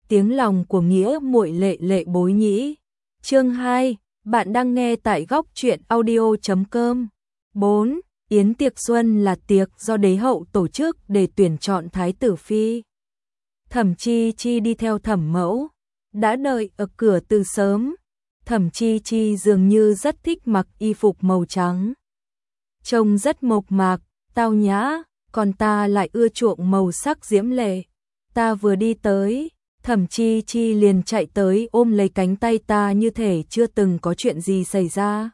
tiếng lòng của nghĩa muội lệ lệ bối nhĩ. Chương 2, bạn đang nghe tại góc truyện audio.com. 4. Yến tiệc xuân là tiệc do đế hậu tổ chức để tuyển chọn thái tử phi. Thẩm Chi Chi đi theo thẩm mẫu, đã đợi ở cửa từ sớm. Thẩm Chi Chi dường như rất thích mặc y phục màu trắng. Trông rất mộc mạc, tao nhã, còn ta lại ưa chuộng màu sắc diễm lệ. Ta vừa đi tới, Thẩm Chi Chi liền chạy tới ôm lấy cánh tay ta như thể chưa từng có chuyện gì xảy ra.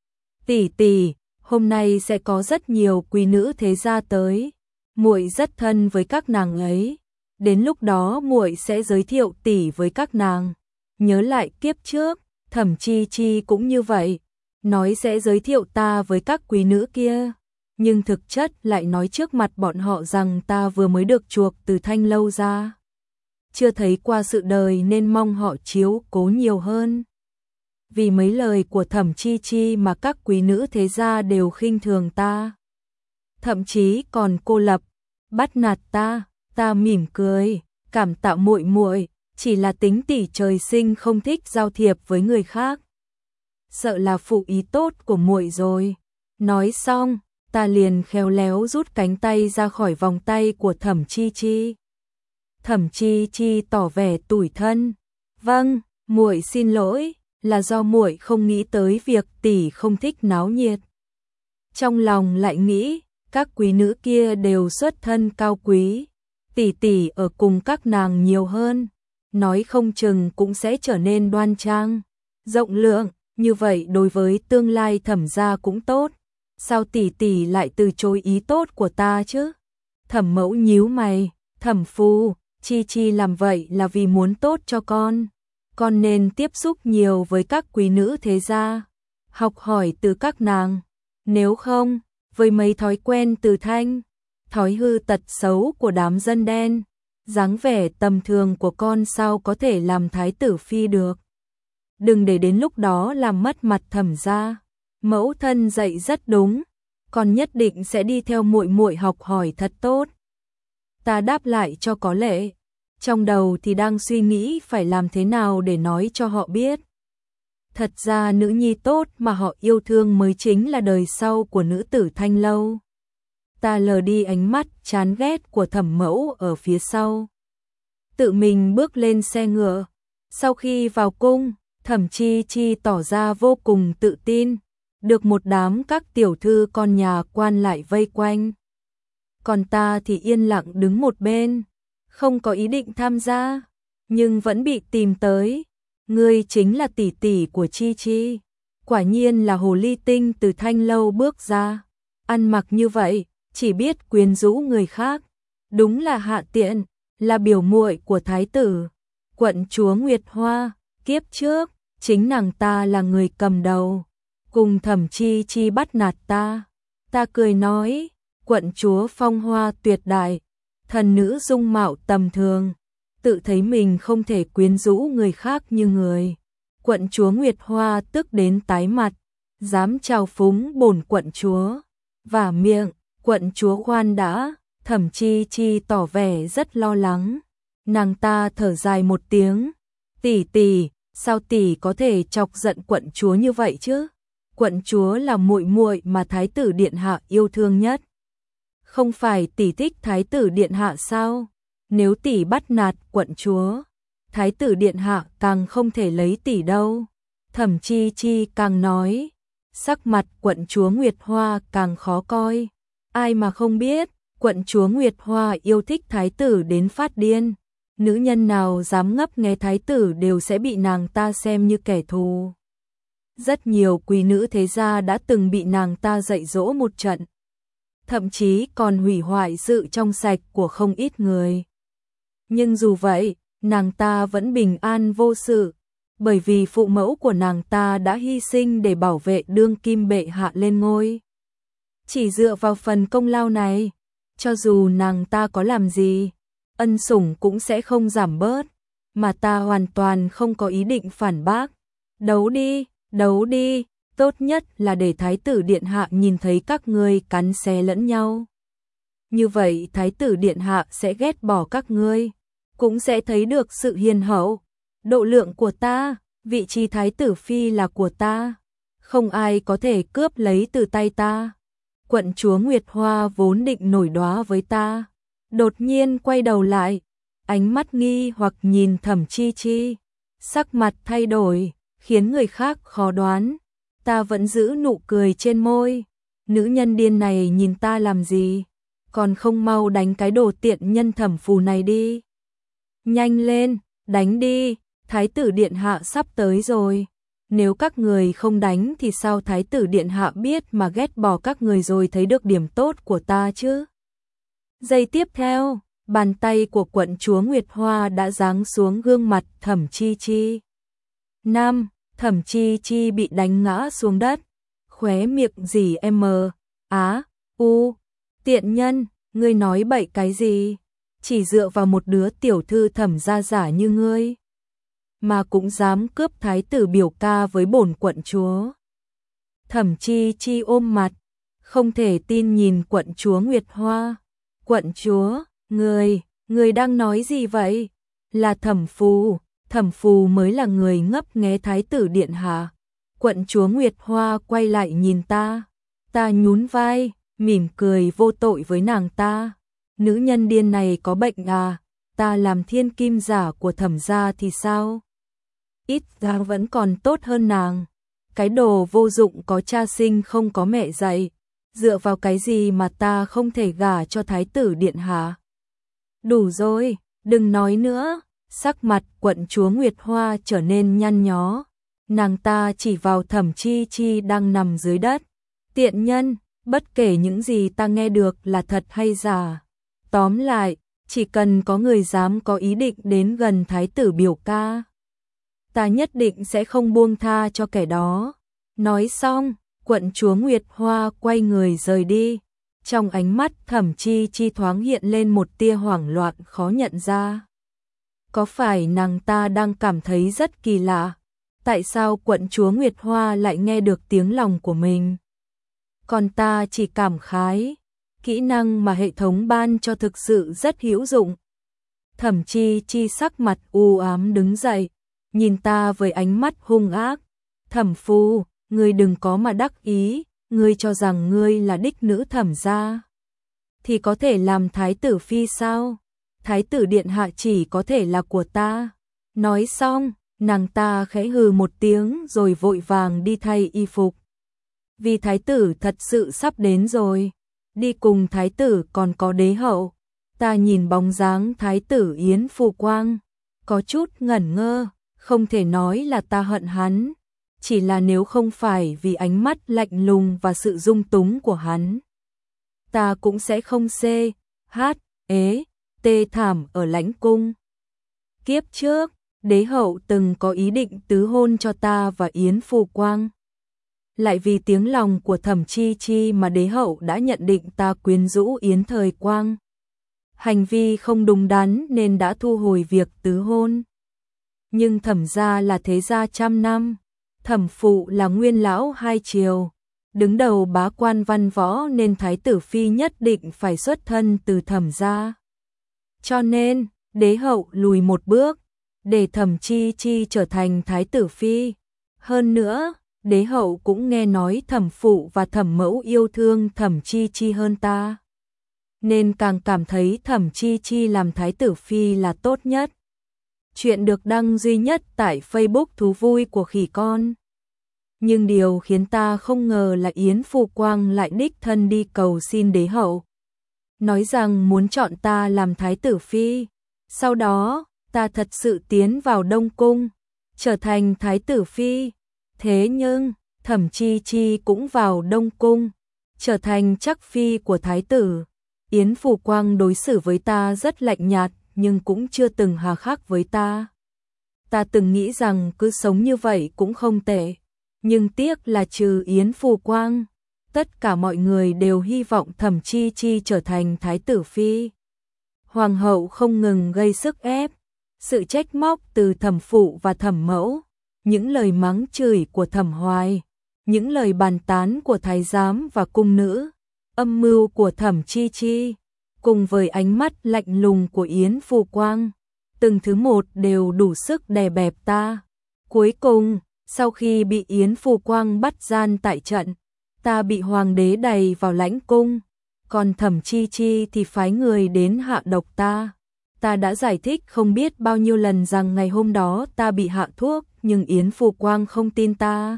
Tỷ tỷ, hôm nay sẽ có rất nhiều quý nữ thế gia tới, muội rất thân với các nàng ấy. Đến lúc đó muội sẽ giới thiệu tỷ với các nàng. Nhớ lại kiếp trước, Thẩm Chi Chi cũng như vậy, nói sẽ giới thiệu ta với các quý nữ kia, nhưng thực chất lại nói trước mặt bọn họ rằng ta vừa mới được chuộc từ Thanh lâu ra, chưa thấy qua sự đời nên mong họ chiếu cố nhiều hơn. Vì mấy lời của Thẩm Chi Chi mà các quý nữ thế gia đều khinh thường ta, thậm chí còn cô lập, bắt nạt ta. Ta mỉm cười, cảm tạ muội muội, chỉ là tính tỷ trời sinh không thích giao thiệp với người khác. Sợ là phụ ý tốt của muội rồi. Nói xong, ta liền khéo léo rút cánh tay ra khỏi vòng tay của Thẩm Chi Chi. Thẩm Chi Chi tỏ vẻ tủi thân. Vâng, muội xin lỗi, là do muội không nghĩ tới việc tỷ không thích náo nhiệt. Trong lòng lại nghĩ, các quý nữ kia đều xuất thân cao quý. Tỷ tỷ ở cùng các nàng nhiều hơn, nói không chừng cũng sẽ trở nên đoan trang, rộng lượng, như vậy đối với tương lai Thẩm gia cũng tốt. Sao tỷ tỷ lại từ chối ý tốt của ta chứ? Thẩm mẫu nhíu mày, Thẩm phu, Chi Chi làm vậy là vì muốn tốt cho con nên tiếp xúc nhiều với các quý nữ thế gia, học hỏi từ các nàng. Nếu không, với mấy thói quen từ Thanh, thói hư tật xấu của đám dân đen, dáng vẻ tầm thường của con sao có thể làm thái tử phi được. Đừng để đến lúc đó làm mất mặt Thẩm gia. Mẫu thân dạy rất đúng, con nhất định sẽ đi theo muội muội học hỏi thật tốt. Ta đáp lại cho có lệ, trong đầu thì đang suy nghĩ phải làm thế nào để nói cho họ biết. Thật ra nữ nhi tốt mà họ yêu thương mới chính là đời sau của nữ tử Thanh lâu. Ta lờ đi ánh mắt chán ghét của Thẩm mẫu ở phía sau, tự mình bước lên xe ngựa. Sau khi vào cung, Thẩm Chi Chi tỏ ra vô cùng tự tin, được một đám các tiểu thư con nhà quan lại vây quanh. Còn ta thì yên lặng đứng một bên, không có ý định tham gia, nhưng vẫn bị tìm tới. Ngươi chính là tỷ tỷ của Chi Chi. Quả nhiên là hồ ly tinh từ Thanh lâu bước ra, ăn mặc như vậy, chỉ biết quyến rũ người khác, đúng là hạ tiện, là biểu muội của thái tử, quận chúa Nguyệt Hoa. Kiếp trước, chính nàng ta là người cầm đầu, cùng Thẩm Chi Chi bắt nạt ta. Ta cười nói, quận chúa phong hoa tuyệt đại, thần nữ dung mạo tầm thường, tự thấy mình không thể quyến rũ người khác như người. Quận chúa Nguyệt Hoa tức đến tái mặt, dám trào phúng bổn quận chúa. Vả miệng, quận chúa khoan đã. Thẩm Chi Chi tỏ vẻ rất lo lắng. Nàng ta thở dài một tiếng, tỷ tỷ, sao tỷ có thể chọc giận quận chúa như vậy chứ? Quận chúa là muội muội mà thái tử điện hạ yêu thương nhất. Không phải tỷ thích thái tử điện hạ sao? Nếu tỷ bắt nạt quận chúa, thái tử điện hạ càng không thể lấy tỷ đâu. Thẩm Chi Chi càng nói, sắc mặt quận chúa Nguyệt Hoa càng khó coi. Ai mà không biết, quận chúa Nguyệt Hoa yêu thích thái tử đến phát điên. Nữ nhân nào dám ngấp nghé thái tử đều sẽ bị nàng ta xem như kẻ thù. Rất nhiều quý nữ thế gia đã từng bị nàng ta dạy dỗ một trận, thậm chí còn hủy hoại sự trong sạch của không ít người. Nhưng dù vậy, nàng ta vẫn bình an vô sự, bởi vì phụ mẫu của nàng ta đã hy sinh để bảo vệ đương kim bệ hạ lên ngôi. Chỉ dựa vào phần công lao này, cho dù nàng ta có làm gì, ân sủng cũng sẽ không giảm bớt, mà ta hoàn toàn không có ý định phản bác. Đấu đi, tốt nhất là để thái tử điện hạ nhìn thấy các ngươi cắn xé lẫn nhau. Như vậy thái tử điện hạ sẽ ghét bỏ các ngươi. cũng sẽ thấy được sự hiền hậu, độ lượng của ta, vị trí thái tử phi là của ta, không ai có thể cướp lấy từ tay ta. Quận chúa Nguyệt Hoa vốn định nổi đoá với ta, đột nhiên quay đầu lại, ánh mắt nghi hoặc nhìn Thẩm Chi Chi, sắc mặt thay đổi, khiến người khác khó đoán. Ta vẫn giữ nụ cười trên môi, nữ nhân điên này nhìn ta làm gì, còn không mau đánh cái đồ tiện nhân Thẩm Phù này đi. Nhanh lên, đánh đi, thái tử điện hạ sắp tới rồi. Nếu các người không đánh thì sao thái tử điện hạ biết mà ghét bỏ các người rồi thấy được điểm tốt của ta chứ? Giây tiếp theo, bàn tay của quận chúa Nguyệt Hoa đã giáng xuống gương mặt Thẩm Chi Chi. Thẩm Chi Chi bị đánh ngã xuống đất, khóe miệng rỉ tiện nhân, ngươi nói bậy cái gì? Chỉ dựa vào một đứa tiểu thư Thẩm gia giả như ngươi mà cũng dám cướp thái tử biểu ca với bổn quận chúa. Thẩm Chi Chi ôm mặt, không thể tin nhìn quận chúa Nguyệt Hoa. Quận chúa, người đang nói gì vậy? Là Thẩm Phù mới là người ngấp nghé thái tử điện hạ. Quận chúa Nguyệt Hoa quay lại nhìn ta nhún vai, mỉm cười vô tội với nàng ta. Nữ nhân điên này có bệnh à, ta làm thiên kim giả của Thẩm gia thì sao? Ít ra vẫn còn tốt hơn nàng. Cái đồ vô dụng có cha sinh không có mẹ dạy, dựa vào cái gì mà ta không thể gả cho thái tử điện hạ? Đủ rồi, đừng nói nữa. Sắc mặt quận chúa Nguyệt Hoa trở nên nhăn nhó. Nàng ta chỉ vào Thẩm Chi Chi đang nằm dưới đất. Tiện nhân, bất kể những gì ta nghe được là thật hay giả. Tóm lại, chỉ cần có người dám có ý định đến gần thái tử biểu ca, ta nhất định sẽ không buông tha cho kẻ đó. Nói xong, quận chúa Nguyệt Hoa quay người rời đi. Trong ánh mắt Thẩm Chi Chi thoáng hiện lên một tia hoảng loạn khó nhận ra. Có phải nàng ta đang cảm thấy rất kỳ lạ? Tại sao quận chúa Nguyệt Hoa lại nghe được tiếng lòng của mình? Còn ta chỉ cảm khái, kỹ năng mà hệ thống ban cho thực sự rất hữu dụng. Thẩm Chi Chi sắc mặt u ám đứng dậy, nhìn ta với ánh mắt hung ác. Thẩm Phu, ngươi đừng có mà đắc ý, ngươi cho rằng ngươi là đích nữ Thẩm gia thì có thể làm thái tử phi sao? Thái tử điện hạ chỉ có thể là của ta. Nói xong, nàng ta khẽ hừ một tiếng rồi vội vàng đi thay y phục. Vì thái tử thật sự sắp đến rồi. Đi cùng thái tử còn có đế hậu. Ta nhìn bóng dáng thái tử Yến Phù Quang, có chút ngẩn ngơ, không thể nói là ta hận hắn. Chỉ là nếu không phải vì ánh mắt lạnh lùng và sự dung túng của hắn, ta cũng sẽ không tê thảm ở lãnh cung. Kiếp trước, đế hậu từng có ý định tứ hôn cho ta và Yến Phù Quang. Lại vì tiếng lòng của Thẩm Chi Chi mà đế hậu đã nhận định ta quyến rũ Yến Thời Quang. Hành vi không đúng đắn nên đã thu hồi việc tứ hôn. Nhưng Thẩm gia là thế gia trăm năm, Thẩm phụ là nguyên lão hai triều, đứng đầu bá quan văn võ nên thái tử phi nhất định phải xuất thân từ Thẩm gia. Cho nên, đế hậu lùi một bước, để Thẩm Chi Chi trở thành thái tử phi. Hơn nữa, đế hậu cũng nghe nói Thẩm phụ và Thẩm mẫu yêu thương Thẩm Chi Chi hơn ta, nên càng cảm thấy Thẩm Chi Chi làm thái tử phi là tốt nhất. Chuyện được đăng duy nhất tại Facebook Thú Vui của Khỉ Con. Nhưng điều khiến ta không ngờ là Yến Phù Quang lại đích thân đi cầu xin đế hậu, nói rằng muốn chọn ta làm thái tử phi. Sau đó, ta thật sự tiến vào Đông Cung, trở thành thái tử phi. Thế nhưng, Thẩm Chi Chi cũng vào Đông Cung, trở thành chắc phi của thái tử. Yến Phù Quang đối xử với ta rất lạnh nhạt, nhưng cũng chưa từng hà khắc với ta. Ta từng nghĩ rằng cứ sống như vậy cũng không tệ, nhưng tiếc là trừ Yến Phù Quang, tất cả mọi người đều hy vọng Thẩm Chi Chi trở thành thái tử phi. Hoàng hậu không ngừng gây sức ép, sự trách móc từ Thẩm phụ và Thẩm mẫu, những lời mắng chửi của Thẩm Hoài, những lời bàn tán của thái giám và cung nữ, âm mưu của Thẩm Chi Chi, cùng với ánh mắt lạnh lùng của Yến Phù Quang, từng thứ một đều đủ sức đè bẹp ta. Cuối cùng, sau khi bị Yến Phù Quang bắt gian tại trận, ta bị hoàng đế đày vào lãnh cung, còn Thẩm Chi Chi thì phái người đến hạ độc ta. Ta đã giải thích không biết bao nhiêu lần rằng ngày hôm đó ta bị hạ thuốc, nhưng Yến Phù Quang không tin ta.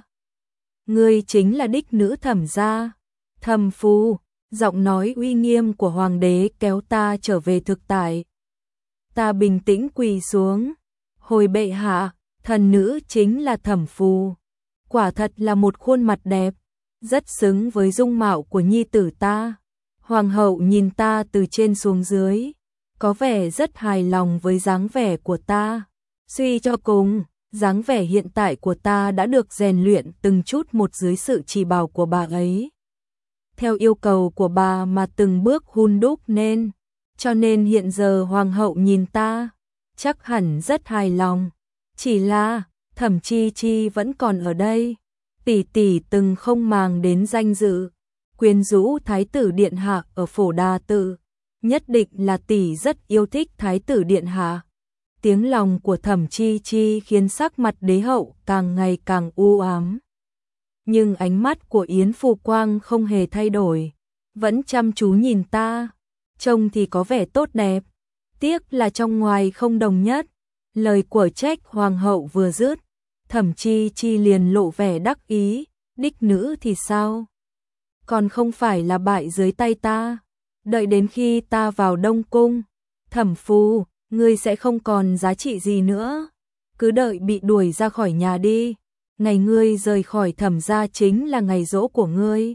Ngươi chính là đích nữ Thẩm gia. Thẩm Phu, giọng nói uy nghiêm của hoàng đế kéo ta trở về thực tại. Ta bình tĩnh quỳ xuống. Hồi bệ hạ, thần nữ chính là Thẩm Phu. Quả thật là một khuôn mặt đẹp, rất xứng với dung mạo của nhi tử ta. Hoàng hậu nhìn ta từ trên xuống dưới, có vẻ rất hài lòng với dáng vẻ của ta. Suy cho cùng, dáng vẻ hiện tại của ta đã được rèn luyện từng chút một dưới sự chỉ bảo của bà ấy. Theo yêu cầu của bà mà từng bước hun đúc nên, cho nên hiện giờ hoàng hậu nhìn ta, chắc hẳn rất hài lòng. Chỉ là, Thẩm Chi Chi vẫn còn ở đây. Tỷ tỷ từng không màng đến danh dự, quyến rũ thái tử điện hạ ở Phổ Đà Tự. Nhất định là tỷ rất yêu thích thái tử điện hạ. Tiếng lòng của Thẩm Chi Chi khiến sắc mặt đế hậu càng ngày càng u ám. Nhưng ánh mắt của Yến Phù Quang không hề thay đổi, vẫn chăm chú nhìn ta, trông thì có vẻ tốt đẹp, tiếc là trong ngoài không đồng nhất. Lời của trách hoàng hậu vừa dứt, Thẩm Chi Chi liền lộ vẻ đắc ý, đích nữ thì sao? Còn không phải là bại dưới tay ta, đợi đến khi ta vào Đông Cung, Thẩm Phu, ngươi sẽ không còn giá trị gì nữa, cứ đợi bị đuổi ra khỏi nhà đi, ngày ngươi rời khỏi Thẩm gia chính là ngày giỗ của ngươi.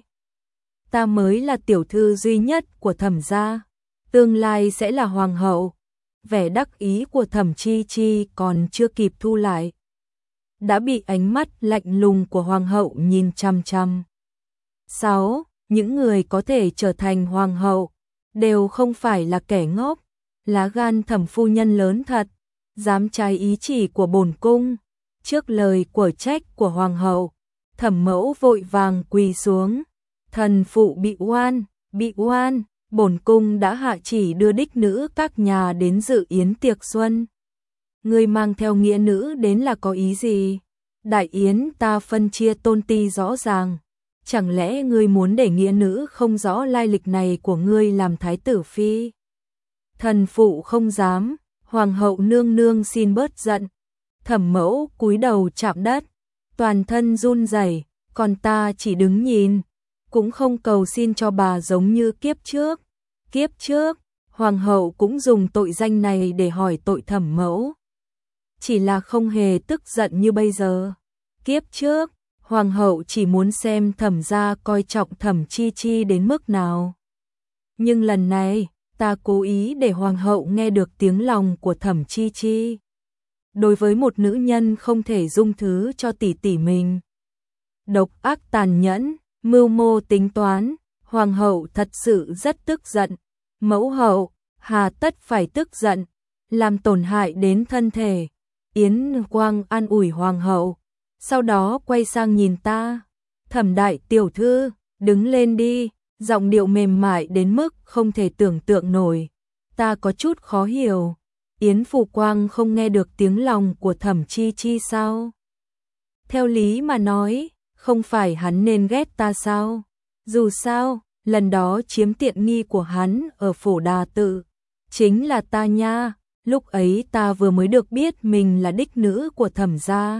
Ta mới là tiểu thư duy nhất của Thẩm gia, tương lai sẽ là hoàng hậu. Vẻ đắc ý của Thẩm Chi Chi còn chưa kịp thu lại, đã bị ánh mắt lạnh lùng của hoàng hậu nhìn chằm chằm. 6. Những người có thể trở thành hoàng hậu đều không phải là kẻ ngốc, lá gan Thẩm phu nhân lớn thật, dám trái ý chỉ của bổn cung. Trước lời của trách của hoàng hậu, Thẩm mẫu vội vàng quỳ xuống. Thần phụ bị oan, bổn cung đã hạ chỉ đưa đích nữ các nhà đến dự yến tiệc xuân. Ngươi mang theo nghĩa nữ đến là có ý gì? Đại yến ta phân chia tôn ti rõ ràng, chẳng lẽ ngươi muốn để nghĩa nữ không rõ lai lịch này của ngươi làm thái tử phi? Thần phụ không dám, hoàng hậu nương nương xin bớt giận. Thẩm mẫu cúi đầu chạm đất, toàn thân run rẩy, còn ta chỉ đứng nhìn, cũng không cầu xin cho bà giống như kiếp trước. Kiếp trước, hoàng hậu cũng dùng tội danh này để hỏi tội Thẩm mẫu, chỉ là không hề tức giận như bây giờ. Kiếp trước, hoàng hậu chỉ muốn xem Thẩm gia coi trọng Thẩm Chi Chi đến mức nào. Nhưng lần này, ta cố ý để hoàng hậu nghe được tiếng lòng của Thẩm Chi Chi. Đối với một nữ nhân không thể dung thứ cho tỷ tỷ mình. Độc ác tàn nhẫn, mưu mô tính toán, hoàng hậu thật sự rất tức giận. Mẫu hậu, hà tất phải tức giận, làm tổn hại đến thân thể. Yến Quang an ủi hoàng hậu, sau đó quay sang nhìn ta. Thẩm đại tiểu thư, đứng lên đi, giọng điệu mềm mại đến mức không thể tưởng tượng nổi. Ta có chút khó hiểu, Yến Phù Quang không nghe được tiếng lòng của Thẩm Chi Chi sao? Theo lý mà nói, không phải hắn nên ghét ta sao? Dù sao, lần đó chiếm tiện nghi của hắn ở Phổ Đà Tự chính là ta nha, lúc ấy ta vừa mới được biết mình là đích nữ của Thẩm gia,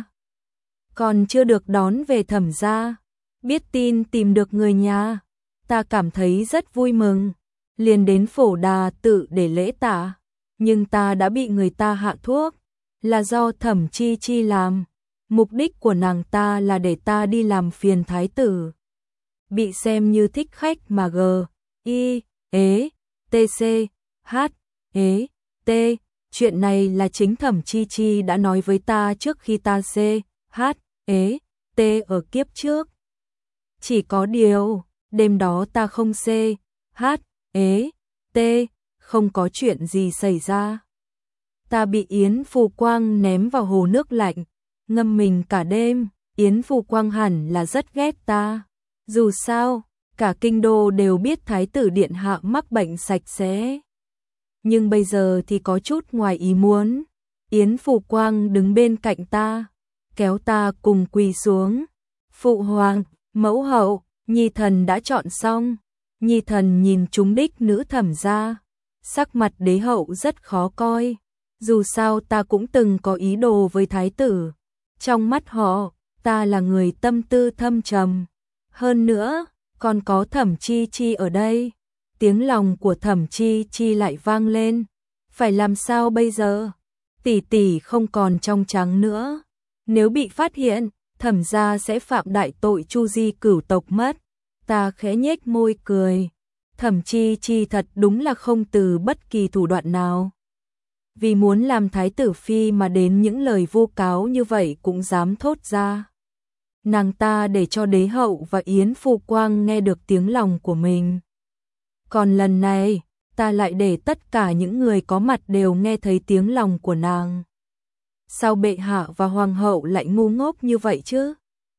còn chưa được đón về Thẩm gia, biết tin tìm được người nhà, ta cảm thấy rất vui mừng, liền đến Phổ Đà Tự để lễ tạ, nhưng ta đã bị người ta hạ thuốc, là do Thẩm Chi Chi làm, mục đích của nàng ta là để ta đi làm phiền thái tử. Bị xem như thích khách mà g, i, ế, t, c, h, ế, t. Chuyện này là chính Thẩm Chi Chi đã nói với ta trước khi ta c, h, ế, t ở kiếp trước. Chỉ có điều, đêm đó ta không c, h, ế, t, không có chuyện gì xảy ra. Ta bị Yến Phù Quang ném vào hồ nước lạnh, ngâm mình cả đêm. Yến Phù Quang hẳn là rất ghét ta. Dù sao, cả kinh đô đều biết thái tử điện hạ mắc bệnh sạch sẽ. Nhưng bây giờ thì có chút ngoài ý muốn, Yến Phù Quang đứng bên cạnh ta, kéo ta cùng quỳ xuống. Phụ hoàng, mẫu hậu, nhi thần đã chọn xong. Nhi thần nhìn chúng đích nữ thẩm gia. Sắc mặt đế hậu rất khó coi. Dù sao ta cũng từng có ý đồ với thái tử. Trong mắt họ, ta là người tâm tư thâm trầm. Hơn nữa, còn có Thẩm Chi Chi ở đây. Tiếng lòng của Thẩm Chi Chi lại vang lên. Phải làm sao bây giờ? Tỷ tỷ không còn trong trắng nữa. Nếu bị phát hiện, Thẩm gia sẽ phạm đại tội chu di cửu tộc mất. Ta khẽ nhếch môi cười. Thẩm Chi Chi thật đúng là không từ bất kỳ thủ đoạn nào. Vì muốn làm thái tử phi mà đến những lời vu cáo như vậy cũng dám thốt ra. Nàng ta để cho đế hậu và Yến Phù Quang nghe được tiếng lòng của mình. Còn lần này, ta lại để tất cả những người có mặt đều nghe thấy tiếng lòng của nàng. Sao bệ hạ và hoàng hậu lại ngu ngốc như vậy chứ?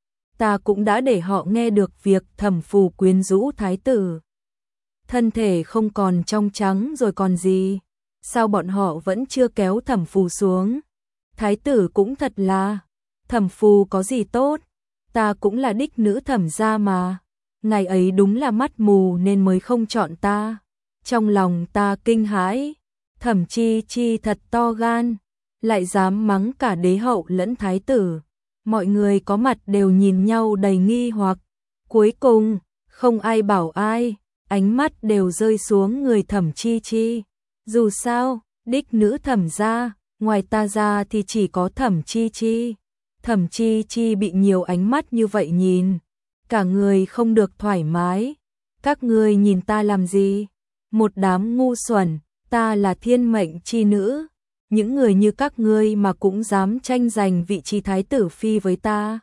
Ta cũng đã để họ nghe được việc Thẩm Phù quyến rũ thái tử. Thân thể không còn trong trắng rồi còn gì? Sao bọn họ vẫn chưa kéo Thẩm Phù xuống? Thái tử cũng thật là, Thẩm Phù có gì tốt? Ta cũng là đích nữ Thẩm gia mà. Ngày ấy đúng là mắt mù nên mới không chọn ta. Trong lòng ta kinh hãi, Thẩm Chi Chi thật to gan, lại dám mắng cả đế hậu lẫn thái tử. Mọi người có mặt đều nhìn nhau đầy nghi hoặc. Cuối cùng, không ai bảo ai, ánh mắt đều rơi xuống người Thẩm Chi Chi. Dù sao, đích nữ Thẩm gia, ngoài ta ra thì chỉ có Thẩm Chi Chi. Thẩm Chi Chi bị nhiều ánh mắt như vậy nhìn, cả người không được thoải mái. Các ngươi nhìn ta làm gì? Một đám ngu xuẩn, ta là thiên mệnh chi nữ. Những người như các ngươi mà cũng dám tranh giành vị trí thái tử phi với ta.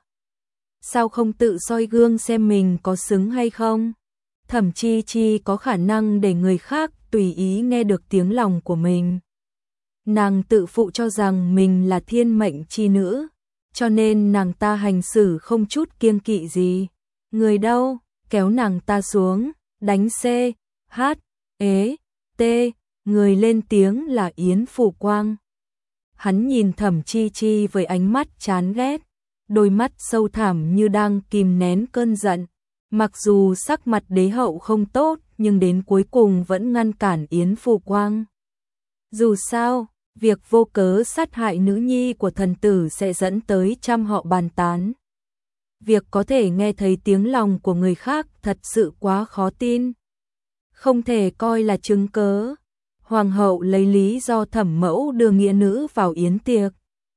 Sao không tự soi gương xem mình có xứng hay không? Thẩm Chi Chi có khả năng để người khác tùy ý nghe được tiếng lòng của mình. Nàng tự phụ cho rằng mình là thiên mệnh chi nữ, cho nên nàng ta hành xử không chút kiêng kỵ gì. Người đâu, kéo nàng ta xuống, đánh C, H, E, T, người lên tiếng là Yến Phù Quang. Hắn nhìn Thẩm Chi Chi với ánh mắt chán ghét, đôi mắt sâu thẳm như đang kìm nén cơn giận. Mặc dù sắc mặt đế hậu không tốt, nhưng đến cuối cùng vẫn ngăn cản Yến Phù Quang. Dù sao, việc vô cớ sát hại nữ nhi của thần tử sẽ dẫn tới trăm họ bàn tán. Việc có thể nghe thấy tiếng lòng của người khác thật sự quá khó tin. Không thể coi là chứng cớ. Hoàng hậu lấy lý do Thẩm mẫu đưa nghĩa nữ vào yến tiệc.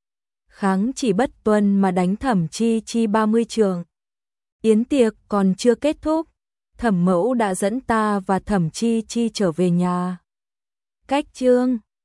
Kháng chỉ bất tuân mà đánh Thẩm Chi Chi 30 trường. Yến tiệc còn chưa kết thúc, Thẩm mẫu đã dẫn ta và Thẩm Chi Chi trở về nhà. Cách chương